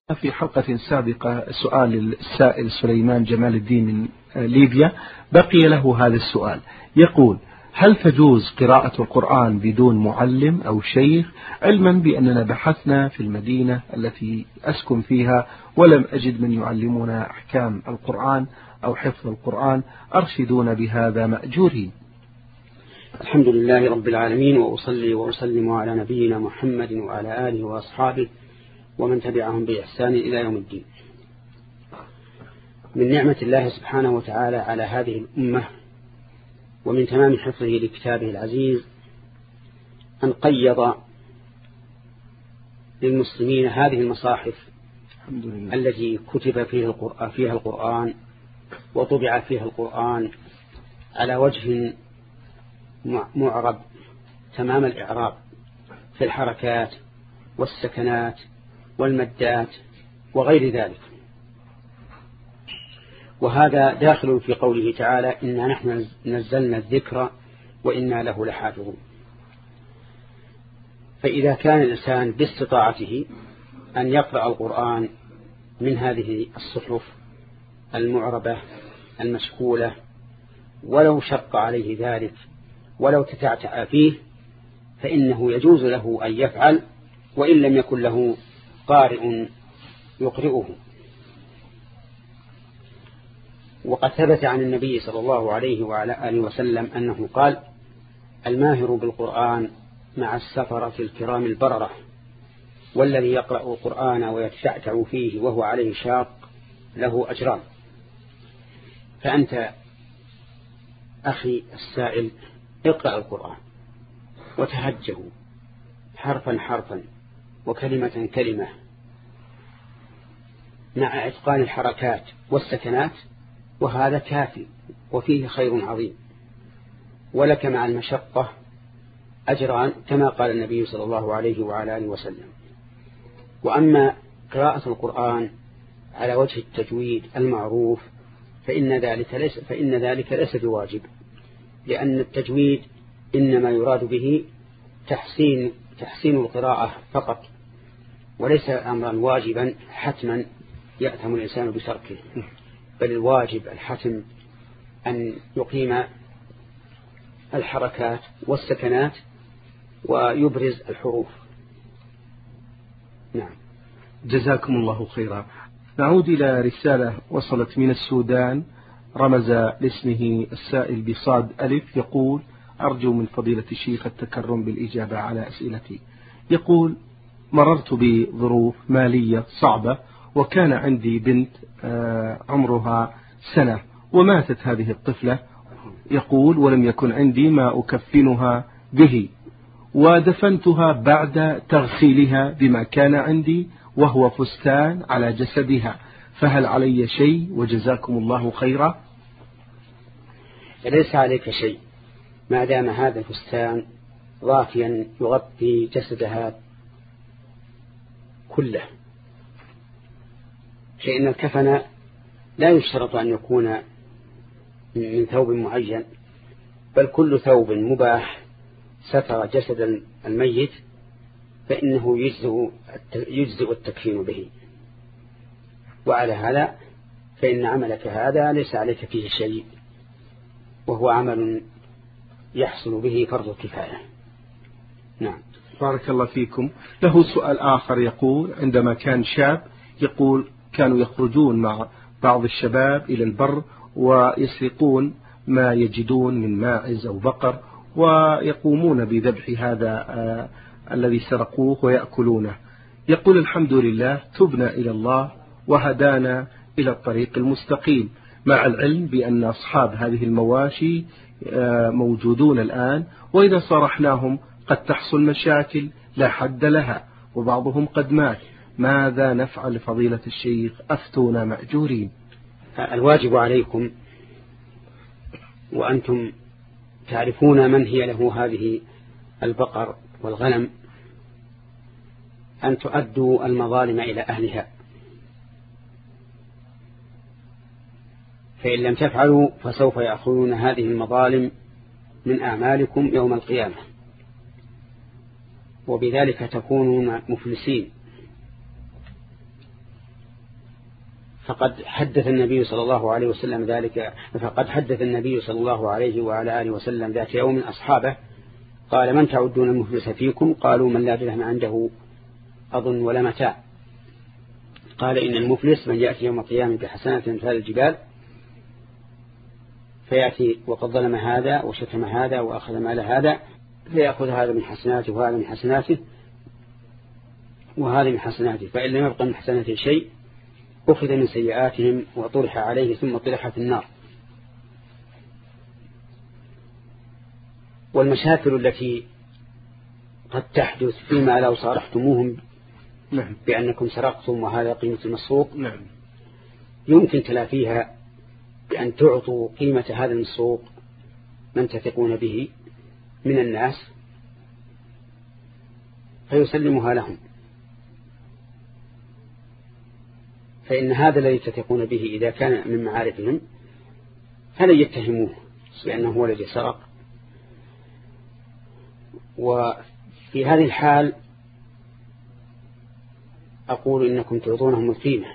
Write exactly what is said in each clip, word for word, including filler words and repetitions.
في حلقة سابقة سؤال السائل سليمان جمال الدين من ليبيا، بقي له هذا السؤال. يقول: هل تجوز قراءة القرآن بدون معلم أو شيخ، علما بأننا بحثنا في المدينة التي أسكن فيها ولم أجد من يعلمنا أحكام القرآن أو حفظ القرآن، أرشدون بهذا مأجورين. الحمد لله رب العالمين، وأصلي وأسلم على نبينا محمد وعلى آله وأصحابه ومن تبعهم بإحسان إلى يوم الدين. من نعمة الله سبحانه وتعالى على هذه الأمة ومن تمام حفظه لكتابه العزيز أن قيض للمسلمين هذه المصاحف التي كتب فيها القرآن, فيها القرآن وطبع فيها القرآن على وجه معرب تمام الإعراب في الحركات والسكنات والمدات وغير ذلك. وهذا داخل في قوله تعالى: إنا نحن نزلنا الذكر وإنا له لحافظون. فإذا كان الإنسان باستطاعته أن يقرأ القرآن من هذه الصحف المعربة المشكولة ولو شق عليه ذلك ولو تتعتع فيه، فإنه يجوز له أن يفعل وإن لم يكن له قارئ يقرئه. وقد ثبت عن النبي صلى الله عليه وعلى آله وسلم أنه قال: الماهر بالقرآن مع السفرة الكرام البررة، والذي يقرأ القرآن ويتشعتع فيه وهو عليه شاق له أجران. فأنت أخي السائل اقرأ القرآن وتهجه حرفا حرفا وكلمة كلمة مع إتقان الحركات والسكنات، وهذا كافي وفيه خير عظيم، ولك مع المشقة أجران كما قال النبي صلى الله عليه وعلى آله وسلم. وأما قراءة القرآن على وجه التجويد المعروف فإن ذلك ليس, فإن ذلك ليس بواجب، لأن التجويد إنما يراد به تحسين, تحسين القراءة فقط، وليس أمرا واجبا حتما يأثم الإنسان بتركه، بل الواجب الحتم أن يقيم الحركات والسكنات ويبرز الحروف. نعم. جزاكم الله خيرا. نعود إلى رسالة وصلت من السودان، رمز لاسمه السائل بصاد ألف، يقول: أرجو من فضيلة الشيخ التكرم بالإجابة على أسئلتي. يقول: مررت بظروف مالية صعبة، وكان عندي بنت عمرها سنة وماتت هذه الطفلة. يقول: ولم يكن عندي ما أكفنها به، ودفنتها بعد تغسيلها بما كان عندي وهو فستان على جسدها، فهل علي شيء؟ وجزاكم الله خيرا. ليس عليك شيء ما دام هذا الفستان ضافيا يغطي جسدها كله، فإن الكفن لا يشترط أن يكون من ثوب معين، بل كل ثوب مباح ستر جسد الميت فإنه يجزئ يجزئ التكفين به. وعلى هذا فإن عملك هذا ليس عليك فيه شيء، وهو عمل يحصل به فرض الكفاية. نعم. بارك الله فيكم. له سؤال آخر، يقول: عندما كان شاب، يقول كانوا يخرجون مع بعض الشباب إلى البر ويسرقون ما يجدون من ماعز أو بقر، ويقومون بذبح هذا آه الذي سرقوه ويأكلونه. يقول: الحمد لله تبنا إلى الله وهدانا إلى الطريق المستقيم، مع العلم بأن أصحاب هذه المواشي آه موجودون الآن، وإذا صرحناهم قد تحصل مشاكل لا حد لها، وبعضهم قد مات. ماذا نفعل فضيلة الشيخ؟ أفتونا مأجورين. الواجب عليكم وأنتم تعرفون من هي له هذه البقر والغنم أن تؤدوا المظالم إلى أهلها، فإن لم تفعلوا فسوف يأخذون هذه المظالم من أعمالكم يوم القيامة، وبذلك تكونون مفلسين. فقد حدث النبي صلى الله عليه وسلم ذلك فقد حدث النبي صلى الله عليه وعلى آله وسلم ذات يوم أصحابه قال: من تعدون المفلس فيكم؟ قالوا: من لا درهم عنده أظن ولا متاع. قال: إن المفلس من يأتي يوم القيامة بحسنات مثل الجبال، فيأتي وقد ظلم هذا وشتم هذا وأخذ مال هذا، فيأخذ هذا من حسناته وهذا من حسناته وهذا من حسناته، فإن لم يبقى من حسناته شيء أخذ من سيئاتهم وطرح عليه ثم طرح في النار. والمشاكل التي قد تحدث فيما لو صارحتموهم نعم. بأنكم سرقتم وهذا قيمة المسروق، نعم. يمكن تلافيها بأن تعطوا قيمة هذا المسروق من تثقون به من الناس فيسلمها لهم، فإن هذا الذي تثقون به إذا كان من معارفهم فلن يتهموه بأنه هو الذي سرق. وفي هذه الحال أقول إنكم تعطونهم القيمة،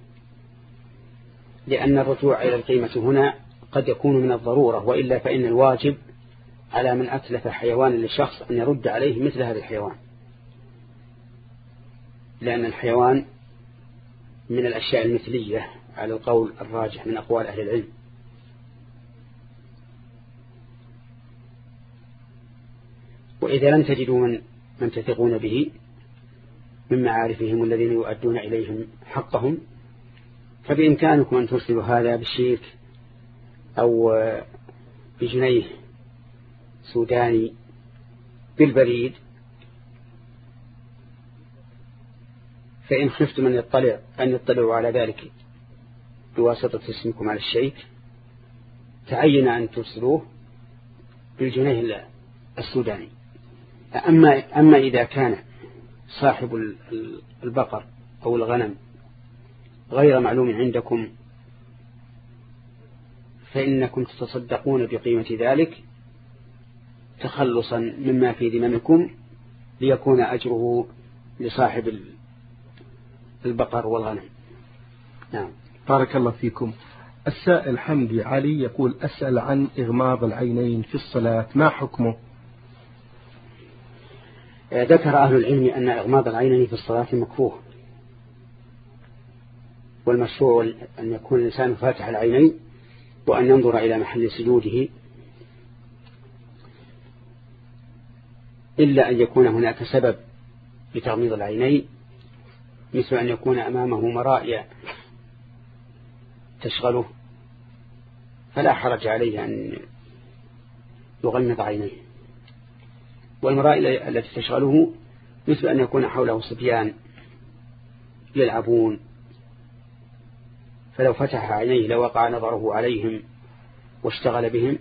لأن الرجوع إلى القيمة هنا قد يكون من الضرورة، وإلا فإن الواجب على من أتلف حيوانا للشخص أن يرد عليه مثل هذا الحيوان، لأن الحيوان من الأشياء المثلية على القول الراجح من أقوال أهل العلم. وإذا لم تجدوا من, من تثقون به من معارفهم الذين يؤدون إليهم حقهم، فبإمكانكم أن ترسلوا هذا بالشيك أو بجنيه سوداني بالبريد، فإن خفتم أن يطلع أن يطلعوا على ذلك بواسطة اسمكم على الشيك تعين أن ترسلوه بالجنيه السوداني. أما, أما إذا كان صاحب البقر أو الغنم غير معلوم عندكم فإنكم تتصدقون بقيمة ذلك تخلصا مما في ذممكم ليكون أجره لصاحب البقر والغنم. نعم. بارك الله فيكم. السائل حمدي علي يقول: أسأل عن إغماض العينين في الصلاة، ما حكمه؟ ذكر أهل العلم أن إغماض العينين في الصلاة مكروه، والمشروع أن يكون الإنسان فاتح العينين وأن ينظر إلى محل سجوده، إلا أن يكون هناك سبب لتغميض العينين، مثل أن يكون أمامه مرايا تشغله، فلا حرج عليه أن يغمض عينيه. والمرايا التي تشغله مثل أن يكون حوله صبيان يلعبون، فلو فتح عينيه لوقع نظره عليهم واشتغل بهم،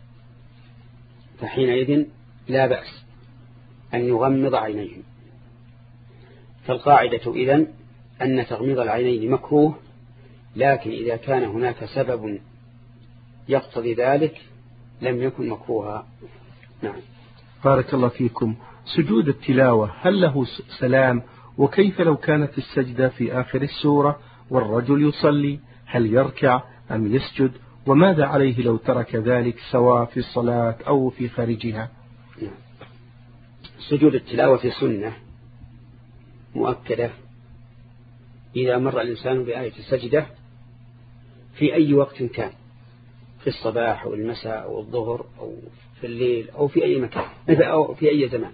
فحينئذ لا بأس أن يغمض عينيه. فالقاعدة إذن أن تغميض العينين مكروه، لكن إذا كان هناك سبب يقتضي ذلك لم يكن مكروها. نعم. بارك الله فيكم. سجود التلاوة هل له سلام؟ وكيف لو كانت السجدة في آخر السورة والرجل يصلي، هل يركع أم يسجد؟ وماذا عليه لو ترك ذلك سواء في الصلاة أو في خارجها؟ نعم. سجود التلاوة سنة مؤكدة إذا مر الإنسان بآية السجدة في أي وقت كان، في الصباح أو المساء أو الظهر أو في الليل أو في أي مكان أو في أي زمان،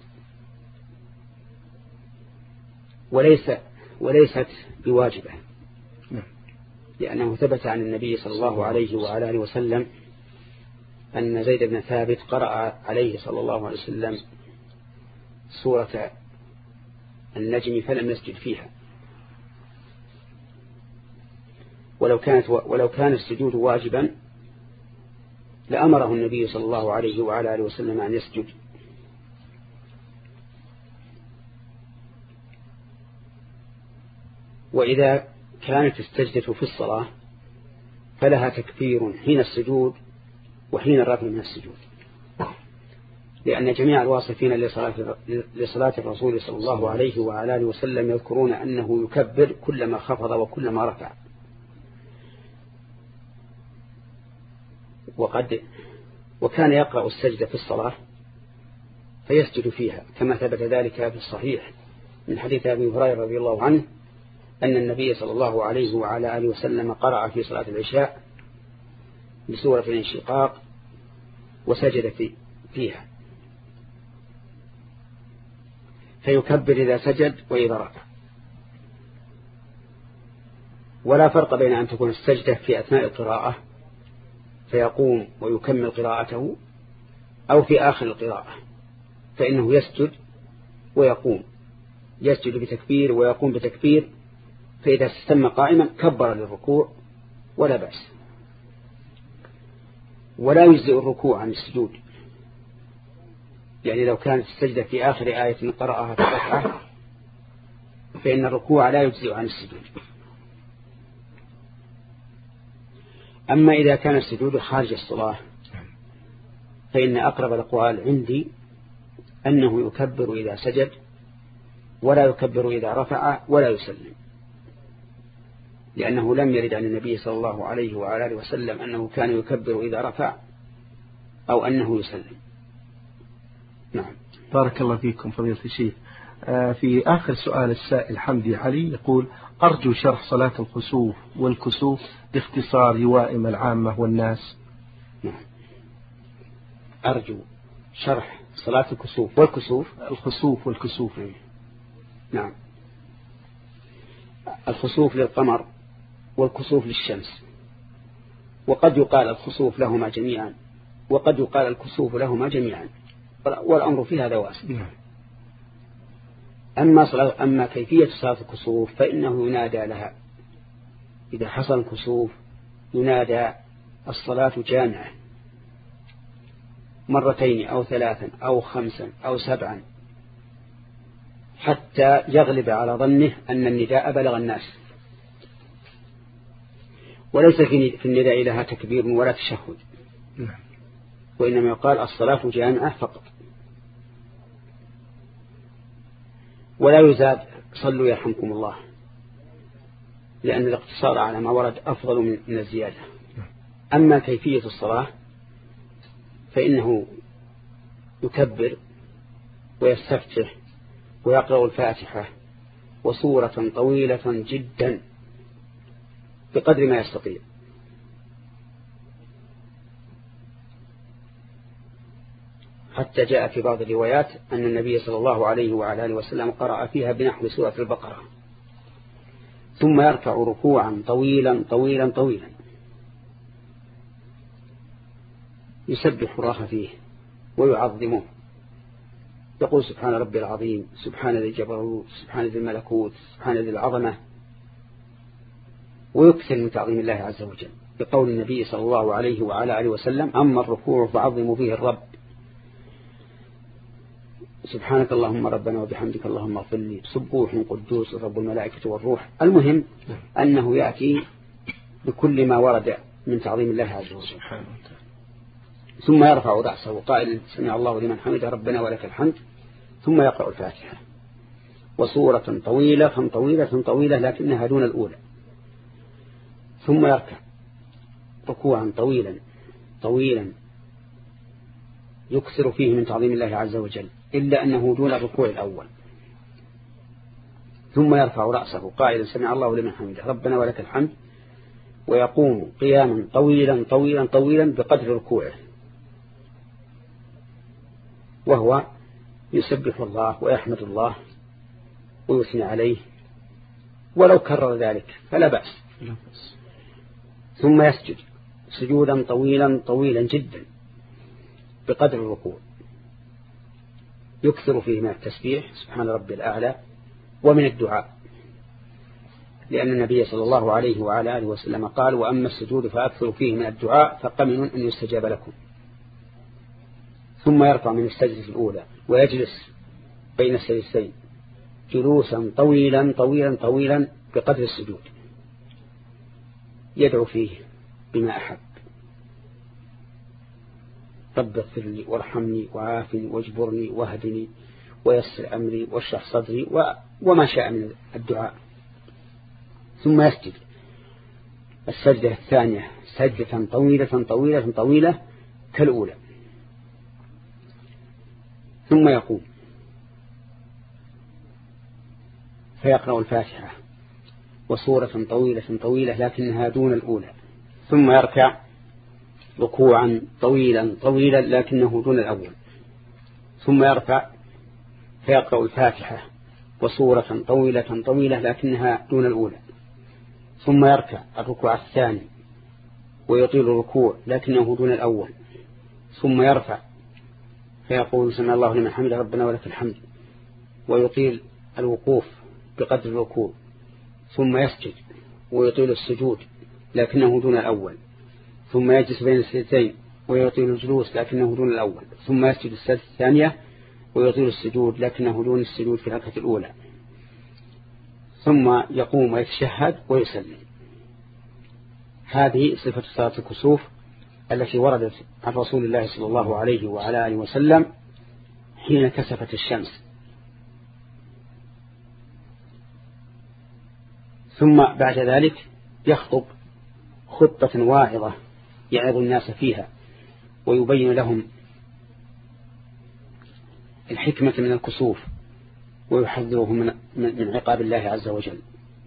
وليس وليست بواجبة، لأنه ثبت عن النبي صلى الله عليه وعلى آله وسلم أن زيد بن ثابت قرأ عليه صلى الله عليه وسلم سورة النجم فلم يسجد فيها. ولو كانت ولو كان السجود واجبا لأمره النبي صلى الله عليه وعلى آله وسلم أن يسجد. وإذا كانت السجدة في الصلاة فلها تكبير حين السجود وحين الرفع من السجود، لأن جميع الواصفين لصلاة, لصلاة الرسول صلى الله عليه وعلى آله وسلم يذكرون أنه يكبر كلما خفض وكلما رفع، وقد وكان يقرأ السجدة في الصلاة فيسجد فيها، كما ثبت ذلك في الصحيح من حديث أبي هريرة رضي الله عنه أن النبي صلى الله عليه وعلى آله وسلم قرأ في صلاة العشاء بسورة الانشقاق وسجد في فيها، فيكبر إذا سجد وإذا ركع. ولا فرق بين أن تكون السجدة في أثناء القراءة فيقوم ويكمل قراءته أو في آخر القراءة، فإنه يسجد ويقوم، يسجد بتكبير ويقوم بتكبير، فإذا استتم قائما كبر للركوع ولا بأس. ولا يجزئ الركوع عن السجود، يعني لو كانت السجدة في آخر آية قرأها في الركعة فإن الركوع لا يجزئ عن السجود. أما إذا كان السجود خارج الصلاة فإن أقرب الأقوال عندي أنه يكبر إذا سجد ولا يكبر إذا رفع ولا يسلم، لأنه لم يرد عن النبي صلى الله عليه وعلى آله وسلم أنه كان يكبر إذا رفع أو أنه يسلم. نعم. بارك الله فيكم فضيلة الشيخ. في آخر سؤال السائل حمدي علي يقول: أرجو شرح صلاة الخسوف والكسوف باختصار يوائم العامة والناس. نعم. أرجو شرح صلاة الكسوف والكسوف. الخسوف والكسوف. نعم. الخسوف للقمر والكسوف للشمس، وقد يقال الخسوف لهما جميعا وقد يقال الكسوف لهما جميعا، والأمر في هذا واسع. أما, صلاة أما كيفية صلاة الكسوف فإنه ينادى لها إذا حصل الكسوف، ينادى الصلاة جامعة مرتين أو ثلاثا أو خمسا أو سبعا حتى يغلب على ظنه أن النداء بلغ الناس. وليس في النداء لها تكبير ولا تشهد، وإنما يقال الصلاة جامعة فقط، ولا يزاد صلوا يرحمكم الله، لأن الاقتصار على ما ورد أفضل من الزيادة. أما كيفية الصلاة فإنه يكبر ويستفتح ويقرأ الفاتحة وسورة طويلة جدا بقدر ما يستطيع، حتى جاء في بعض الروايات أن النبي صلى الله عليه وعلى آله وسلم قرأ فيها بنحو سورة البقرة، ثم يركع ركوعا طويلا طويلا طويلا يسبح الله فيه ويعظمه، يقول سبحان ربي العظيم، سبحان ذي الجبروت، سبحان ذي الملكوت، سبحان ذي العظمة، ويكثر من تعظيم الله عز وجل، بقول النبي صلى الله عليه وعلى آله وسلم: أما الركوع فعظموا فيه الرب، سبحانك اللهم ربنا وبحمدك اللهم اغفر لي، سبوح قدوس رب الملائكة والروح. المهم أنه يأتي بكل ما ورد من تعظيم الله عز وجل، ثم يرفع رأسه قائلا: سمع الله لمن حمده ربنا ولك الحمد، ثم يقرأ الفاتحة وسورة طويلة طويلة طويلة لكنها دون الأولى، ثم يركع ركوعا طويلا طويلا يكثر فيه من تعظيم الله عز وجل، إلا أنه دون الركوع الأول، ثم يرفع رأسه قائلا: سمع الله لمن حمده ربنا ولك الحمد، ويقوم قياما طويلا طويلا طويلا بقدر ركوعه، وهو يسبح الله ويحمد الله ويثني عليه، ولو كرر ذلك فلا بأس. ثم يسجد سجودا طويلا طويلا جدا بقدر الركوع، يكثر فيه من التسبيح سبحان ربي الأعلى ومن الدعاء، لأن النبي صلى الله عليه وعلى آله وسلم قال: وأما السجود فأكثر فيه من الدعاء فقمن أن يستجاب لكم. ثم يرفع من السجدة الأولى ويجلس بين السجدتين جلوسا طويلا طويلا طويلا بقدر السجود، يدعو فيه بما أحب: رب اغفر لي وارحمني وعافني واجبرني واهدني ويسر أمري واشرح صدري وما شاء من الدعاء. ثم يسجد السجدة الثانية سجدة طويلة طويلة طويلة كالأولى، ثم يقوم فيقرأ الفاتحة وسورة طويلة طويلة لكنها دون الأولى، ثم يركع ركوعا طويلا طويلا لكنه دون الأول، ثم يرفع فيقرأ الفاتحة وسورة طويلة طويلة لكنها دون الأولى، ثم يركع الركوع الثاني ويطيل الركوع لكنه دون الأول، ثم يرفع فيقول سمع الله لمن حمد ربنا ولك الحمد ويطيل الوقوف بقدر الركوع، ثم يسجد ويطيل السجود لكنه دون الأول، ثم يجلس بين السجدتين ويطيل الجلوس لكنه دون الأول، ثم يسجد السجدة الثانية ويطيل السجود لكنه دون السجود في الركعة الأولى، ثم يقوم ويتشهد ويسلم. هذه صفة صلاة الكسوف التي وردت عن رسول الله صلى الله عليه وعلى آله وسلم حين كسفت الشمس. ثم بعد ذلك يخطب خطبة واعظة يعظ الناس فيها ويبين لهم الحكمة من الكسوف ويحذرهم من عقاب الله عز وجل،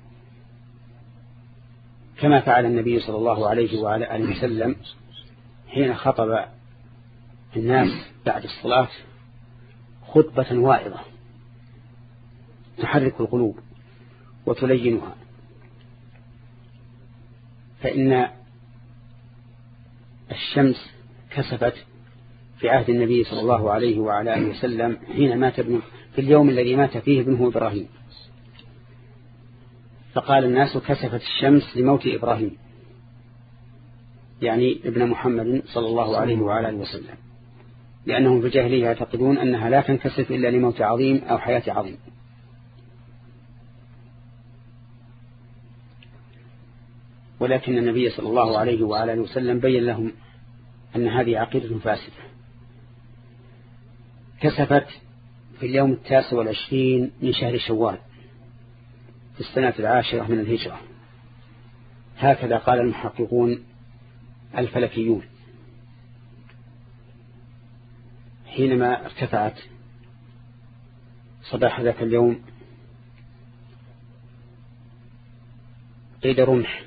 كما فعل النبي صلى الله عليه وعلى آله وسلم حين خطب الناس بعد الصلاة خطبة واعظة تحرك القلوب وتلينها. فإن الشمس كسفت في عهد النبي صلى الله عليه وعلى آله وسلم حين مات ابنه في اليوم الذي مات فيه ابنه إبراهيم، فقال الناس كسفت الشمس لموت إبراهيم، يعني ابن محمد صلى الله عليه وعلى آله وسلم، لأنهم في الجاهلية يعتقدون أنها لا تنكسف إلا لموت عظيم أو حياة عظيم. ولكن النبي صلى الله عليه وعلى آله وسلم بين لهم أن هذه عقيدة فاسدة. كسفت في اليوم التاسع والعشرين من شهر شوال في السنة العاشرة من الهجرة، هكذا قال المحققون الفلكيون، حينما ارتفعت صباح ذاك اليوم قيد رمح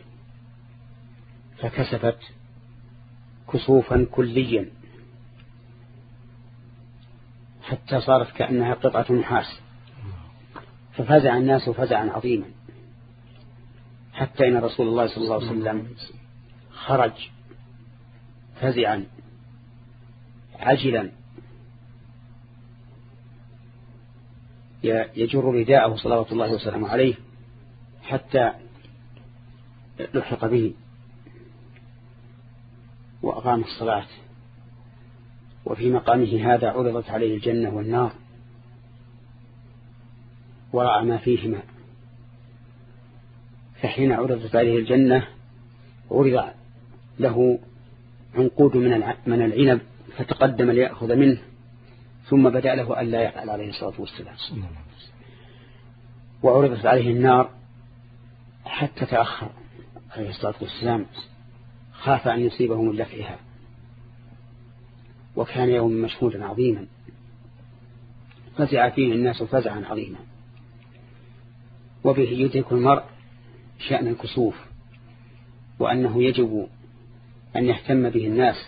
فكسفت كسوفا كليا حتى صارت كأنها قطعة نحاس، ففزع الناس فزعا عظيما، حتى إن رسول الله صلى الله عليه وسلم خرج فزعا عجلا يجر رداءه صلوات الله وسلامه عليه حتى لحق به، وأقام الصلاة، وفي مقامه هذا عرضت عليه الجنة والنار ورأى ما فيهما. فحين عرضت عليه الجنة عرض له عنقود من العنب فتقدم ليأخذ منه، ثم بدأ له أن لا يفعل عليه الصلاة والسلام. وعرضت عليه النار حتى تأخر عليه الصلاة والسلام، خاف أن يصيبه من لفعها، وكان يوم مشهودا عظيما فزع فيه الناس فزعا عظيما. وبه يدرك المرء شأن الكسوف، وأنه يجب أن يهتم به الناس،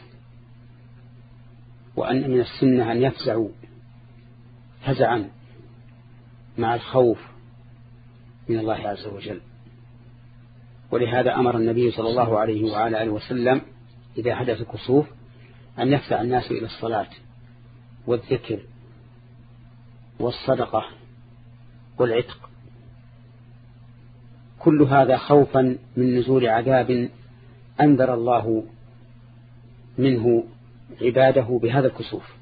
وأن من السنة أن يفزعوا فزعا مع الخوف من الله عز وجل. ولهذا أمر النبي صلى الله عليه وعلى آله وسلم إذا حدث كسوف أن يفزع الناس إلى الصلاة والذكر والصدقة والعتق، كل هذا خوفا من نزول عذاب أنذر الله منه عباده بهذا الكسوف.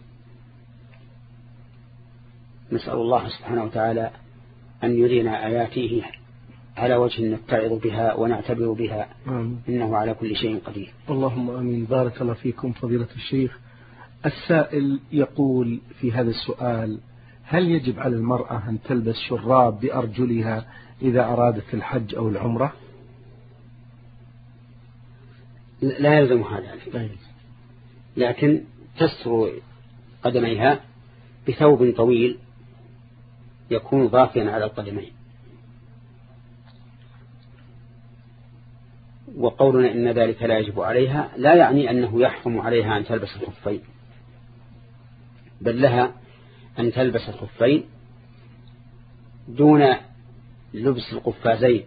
نسأل الله سبحانه وتعالى أن يرينا آياته على وجه نتعظ بها ونعتبر بها، آمين. إنه على كل شيء قدير. اللهم آمين. بارك الله فيكم فضيلة الشيخ. السائل يقول في هذا السؤال: هل يجب على المرأة أن تلبس شراب بأرجلها إذا أرادت الحج أو العمرة؟ لا يلزمها ذلك، لكن تستر قدميها بثوب طويل يكون ضافيا على القدمين. وقولنا إن ذلك لا يجب عليها لا يعني أنه يحرم عليها أن تلبس الخفين، بل لها أن تلبس الخفين دون لبس القفازين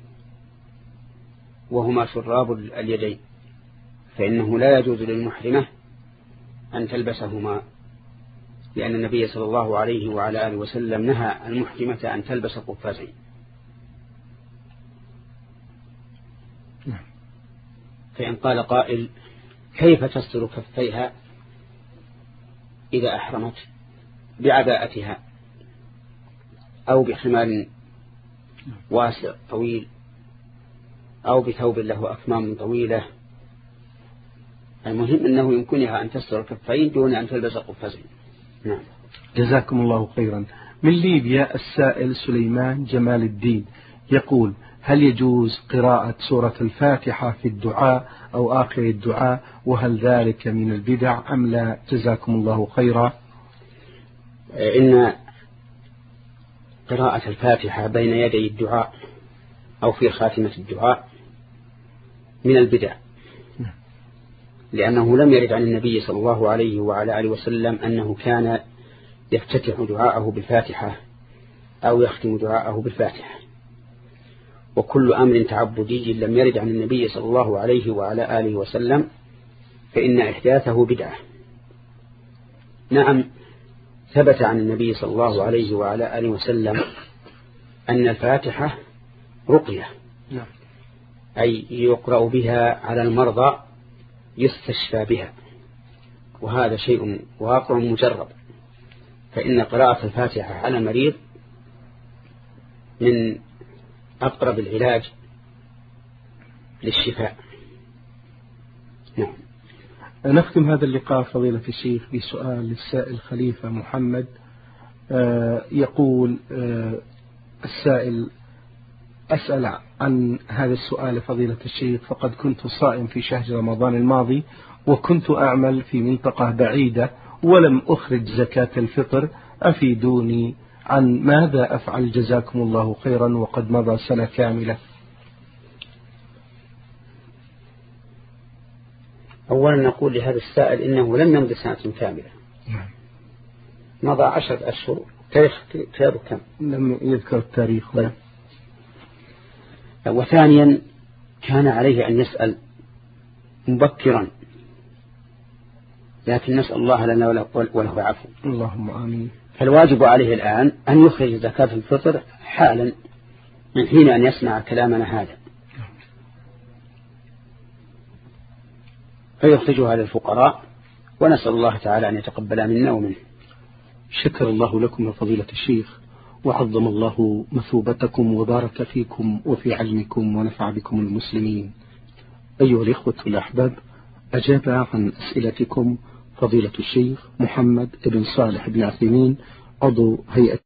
وهما شراب اليدين، فإنه لا يجوز للمحرمة أن تلبسهما، لأن النبي صلى الله عليه وعلى آله وسلم نهى المحرمة أن تلبس القفازين. فإن قال قائل كيف تستر كفيها إذا أحرمت بعباءتها أو بخمار واسع طويل أو بثوب له أكمام طويلة؟ المهم أنه يمكنها أن تستر الكفين دون أن تلبس القفازين. نعم. جزاكم الله خيرا. من ليبيا السائل سليمان جمال الدين يقول: هل يجوز قراءة سورة الفاتحة في الدعاء أو آخر الدعاء، وهل ذلك من البدع أم لا؟ جزاكم الله خيرا. إن قراءة الفاتحة بين يدي الدعاء أو في خاتمة الدعاء من البدع، لأنه لم يرد عن النبي صلى الله عليه وعلى آله وسلم أنه كان يفتتح دعاءه بالفاتحة أو يختم دعاءه بالفاتحة. وكل أمر تعبدي لم يرد عن النبي صلى الله عليه وعلى آله وسلم فإن إحداثه بدعة. نعم، ثبت عن النبي صلى الله عليه وعلى آله وسلم أن الفاتحة رقية، أي يقرأ بها على المرضى يستشفى بها، وهذا شيء واقع مجرب، فإن قراءة الفاتحة على المريض من أقرب العلاج للشفاء. نعم. نختم هذا اللقاء فضيلة الشيخ بسؤال للسائل خليفة محمد. يقول السائل: أسأل عن هذا السؤال فضيلة الشيخ، فقد كنت صائم في شهر رمضان الماضي وكنت أعمل في منطقة بعيدة ولم أخرج زكاة الفطر، أفيدوني عن ماذا أفعل جزاكم الله خيرا وقد مضى سنة كاملة. أولا نقول لهذا السائل إنه لم يمضي سنة كاملة، مضى عشرة أشهر. تاريخ كتابه كم؟ لم يذكر التاريخ. طيب. وثانيا كان عليه أن يسأل مبكرا، لكن نسأل الله لنا وله عفو. اللهم آمين. فالواجب عليه الآن أن يخرج زكاة الفطر حالا من حين أن يسمع كلامنا هذا، فيخرجها للفقراء، ونسأل الله تعالى أن يتقبل منا ومنه. شكر الله لكم فضيلة الشيخ، وعظم الله مثوبتكم وبارك فيكم وفي علمكم ونفع بكم المسلمين. أيها الإخوة الأحباب، أجاب عن أسئلتكم فضيلة الشيخ محمد بن صالح بن عثيمين، عضو هيئة